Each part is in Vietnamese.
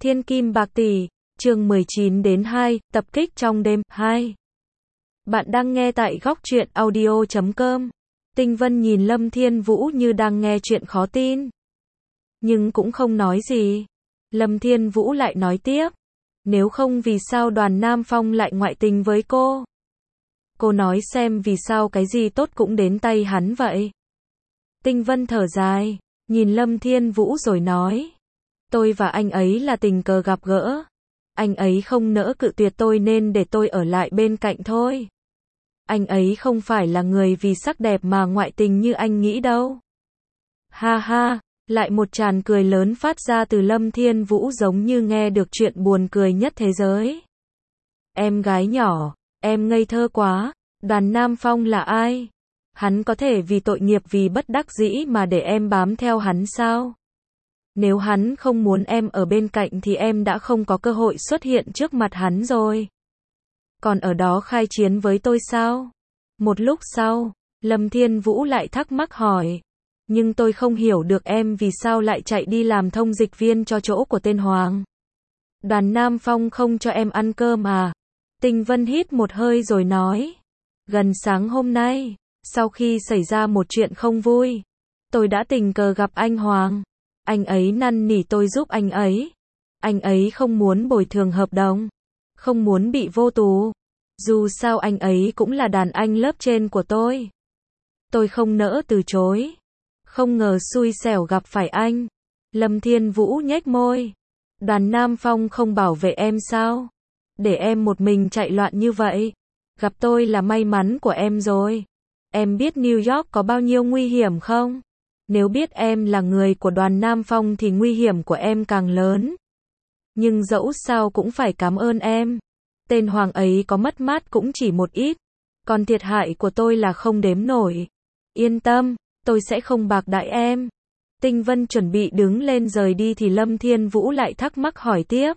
Thiên kim bạc tỷ, chương 19-2, tập kích trong đêm, 2. Bạn đang nghe tại góc truyện audio.com. Tinh Vân nhìn Lâm Thiên Vũ như đang nghe chuyện khó tin. Nhưng cũng không nói gì. Lâm Thiên Vũ lại nói tiếp. Nếu không vì sao Đoàn Nam Phong lại ngoại tình với cô? Cô nói xem vì sao cái gì tốt cũng đến tay hắn vậy? Tinh Vân thở dài, nhìn Lâm Thiên Vũ rồi nói. Tôi và anh ấy là tình cờ gặp gỡ. Anh ấy không nỡ cự tuyệt tôi nên để tôi ở lại bên cạnh thôi. Anh ấy không phải là người vì sắc đẹp mà ngoại tình như anh nghĩ đâu. Ha ha, lại một tràng cười lớn phát ra từ Lâm Thiên Vũ giống như nghe được chuyện buồn cười nhất thế giới. Em gái nhỏ, em ngây thơ quá, Đoàn Nam Phong là ai? Hắn có thể vì tội nghiệp vì bất đắc dĩ mà để em bám theo hắn sao? Nếu hắn không muốn em ở bên cạnh thì em đã không có cơ hội xuất hiện trước mặt hắn rồi. Còn ở đó khai chiến với tôi sao? Một lúc sau, Lâm Thiên Vũ lại thắc mắc hỏi. Nhưng tôi không hiểu được em vì sao lại chạy đi làm thông dịch viên cho chỗ của tên Hoàng. Đoàn Nam Phong không cho em ăn cơm à? Tinh Vân hít một hơi rồi nói. Gần sáng hôm nay, sau khi xảy ra một chuyện không vui, tôi đã tình cờ gặp anh Hoàng. Anh ấy năn nỉ tôi giúp anh ấy. Anh ấy không muốn bồi thường hợp đồng, không muốn bị vô tù. Dù sao anh ấy cũng là đàn anh lớp trên của tôi. Tôi không nỡ từ chối. Không ngờ xui xẻo gặp phải anh. Lâm Thiên Vũ nhếch môi. Đoàn Nam Phong không bảo vệ em sao? Để em một mình chạy loạn như vậy. Gặp tôi là may mắn của em rồi. Em biết New York có bao nhiêu nguy hiểm không? Nếu biết em là người của Đoàn Nam Phong thì nguy hiểm của em càng lớn. Nhưng dẫu sao cũng phải cảm ơn em. Tên Hoàng ấy có mất mát cũng chỉ một ít. Còn thiệt hại của tôi là không đếm nổi. Yên tâm, tôi sẽ không bạc đãi em. Tinh Vân chuẩn bị đứng lên rời đi thì Lâm Thiên Vũ lại thắc mắc hỏi tiếp.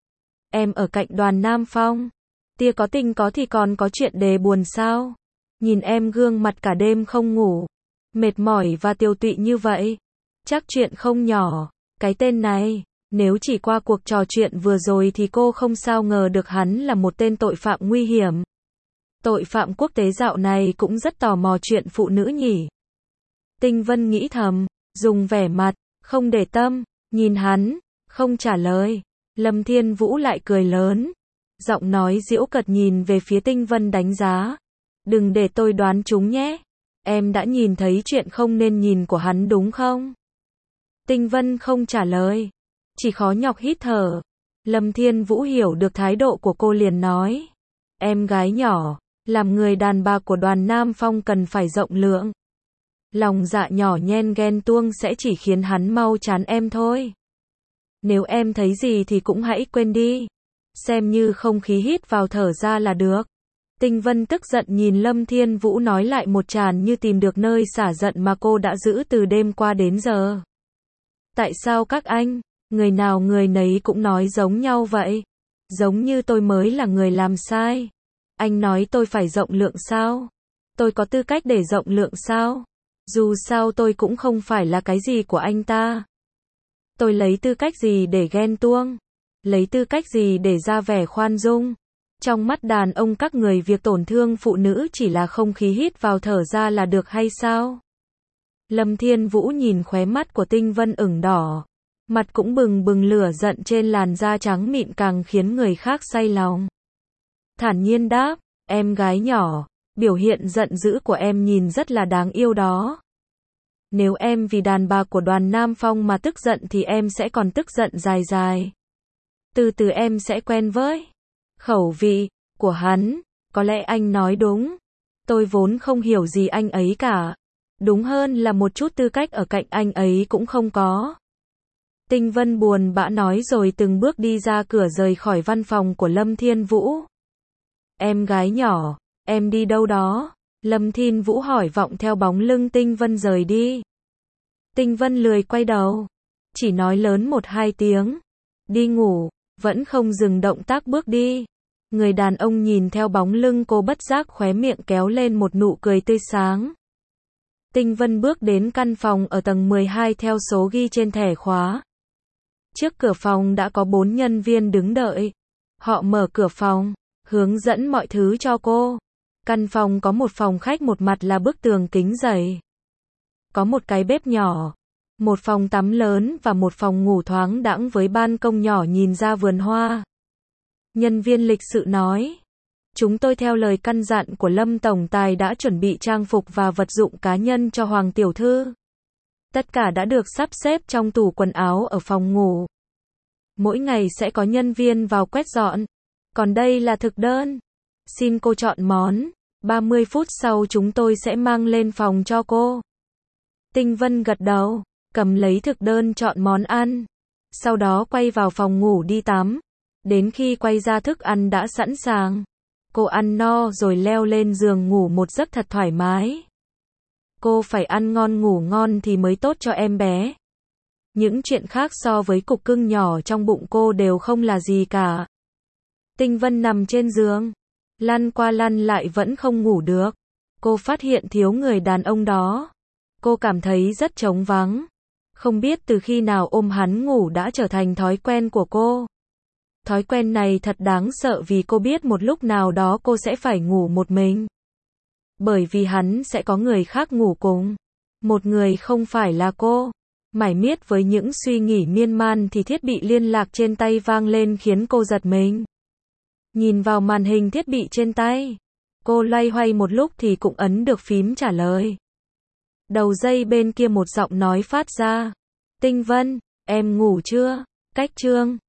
Em ở cạnh Đoàn Nam Phong. Tia có tình có thì còn có chuyện đề buồn sao? Nhìn em gương mặt cả đêm không ngủ. Mệt mỏi và tiêu tụy như vậy. Chắc chuyện không nhỏ. Cái tên này, nếu chỉ qua cuộc trò chuyện vừa rồi thì cô không sao ngờ được hắn là một tên tội phạm nguy hiểm. Tội phạm quốc tế dạo này cũng rất tò mò chuyện phụ nữ nhỉ. Tinh Vân nghĩ thầm, dùng vẻ mặt, không để tâm, nhìn hắn, không trả lời. Lâm Thiên Vũ lại cười lớn. Giọng nói giễu cợt nhìn về phía Tinh Vân đánh giá. Đừng để tôi đoán trúng nhé. Em đã nhìn thấy chuyện không nên nhìn của hắn đúng không? Tinh Vân không trả lời. Chỉ khó nhọc hít thở. Lâm Thiên Vũ hiểu được thái độ của cô liền nói. Em gái nhỏ, làm người đàn bà của Đoàn Nam Phong cần phải rộng lượng. Lòng dạ nhỏ nhen ghen tuông sẽ chỉ khiến hắn mau chán em thôi. Nếu em thấy gì thì cũng hãy quên đi. Xem như không khí hít vào thở ra là được. Tinh Vân tức giận nhìn Lâm Thiên Vũ nói lại một tràng như tìm được nơi xả giận mà cô đã giữ từ đêm qua đến giờ. Tại sao các anh, người nào người nấy cũng nói giống nhau vậy? Giống như tôi mới là người làm sai. Anh nói tôi phải rộng lượng sao? Tôi có tư cách để rộng lượng sao? Dù sao tôi cũng không phải là cái gì của anh ta. Tôi lấy tư cách gì để ghen tuông? Lấy tư cách gì để ra vẻ khoan dung? Trong mắt đàn ông các người việc tổn thương phụ nữ chỉ là không khí hít vào thở ra là được hay sao? Lâm Thiên Vũ nhìn khóe mắt của Tinh Vân ửng đỏ. Mặt cũng bừng bừng lửa giận trên làn da trắng mịn càng khiến người khác say lòng. Thản nhiên đáp, em gái nhỏ, biểu hiện giận dữ của em nhìn rất là đáng yêu đó. Nếu em vì đàn bà của Đoàn Nam Phong mà tức giận thì em sẽ còn tức giận dài dài. Từ từ em sẽ quen với khẩu vị của hắn. Có lẽ anh nói đúng. Tôi vốn không hiểu gì anh ấy cả. Đúng hơn là một chút tư cách ở cạnh anh ấy cũng không có. Tinh Vân buồn bã nói rồi từng bước đi ra cửa rời khỏi văn phòng của Lâm Thiên Vũ. Em gái nhỏ, em đi đâu đó? Lâm Thiên Vũ hỏi vọng theo bóng lưng Tinh Vân rời đi. Tinh Vân lười quay đầu. Chỉ nói lớn 1-2 tiếng. Đi ngủ, vẫn không dừng động tác bước đi. Người đàn ông nhìn theo bóng lưng cô bất giác khóe miệng kéo lên một nụ cười tươi sáng. Tinh Vân bước đến căn phòng ở tầng 12 theo số ghi trên thẻ khóa. Trước cửa phòng đã có 4 nhân viên đứng đợi. Họ mở cửa phòng, hướng dẫn mọi thứ cho cô. Căn phòng có một phòng khách, một mặt là bức tường kính dày. Có một cái bếp nhỏ, một phòng tắm lớn và một phòng ngủ thoáng đãng với ban công nhỏ nhìn ra vườn hoa. Nhân viên lịch sự nói, chúng tôi theo lời căn dặn của Lâm Tổng Tài đã chuẩn bị trang phục và vật dụng cá nhân cho Hoàng Tiểu Thư. Tất cả đã được sắp xếp trong tủ quần áo ở phòng ngủ. Mỗi ngày sẽ có nhân viên vào quét dọn. Còn đây là thực đơn. Xin cô chọn món. 30 phút sau chúng tôi sẽ mang lên phòng cho cô. Tinh Vân gật đầu, cầm lấy thực đơn chọn món ăn. Sau đó quay vào phòng ngủ đi tắm. Đến khi quay ra thức ăn đã sẵn sàng. Cô ăn no rồi leo lên giường ngủ một giấc thật thoải mái. Cô phải ăn ngon ngủ ngon thì mới tốt cho em bé. Những chuyện khác so với cục cưng nhỏ trong bụng cô đều không là gì cả. Tinh Vân nằm trên giường, lăn qua lăn lại vẫn không ngủ được. Cô phát hiện thiếu người đàn ông đó. Cô cảm thấy rất trống vắng. Không biết từ khi nào ôm hắn ngủ đã trở thành thói quen của cô. Thói quen này thật đáng sợ vì cô biết một lúc nào đó cô sẽ phải ngủ một mình. Bởi vì hắn sẽ có người khác ngủ cùng. Một người không phải là cô. Mải miết với những suy nghĩ miên man thì thiết bị liên lạc trên tay vang lên khiến cô giật mình. Nhìn vào màn hình thiết bị trên tay. Cô loay hoay một lúc thì cũng ấn được phím trả lời. Đầu dây bên kia một giọng nói phát ra. Tinh Vân, em ngủ chưa? Cách chương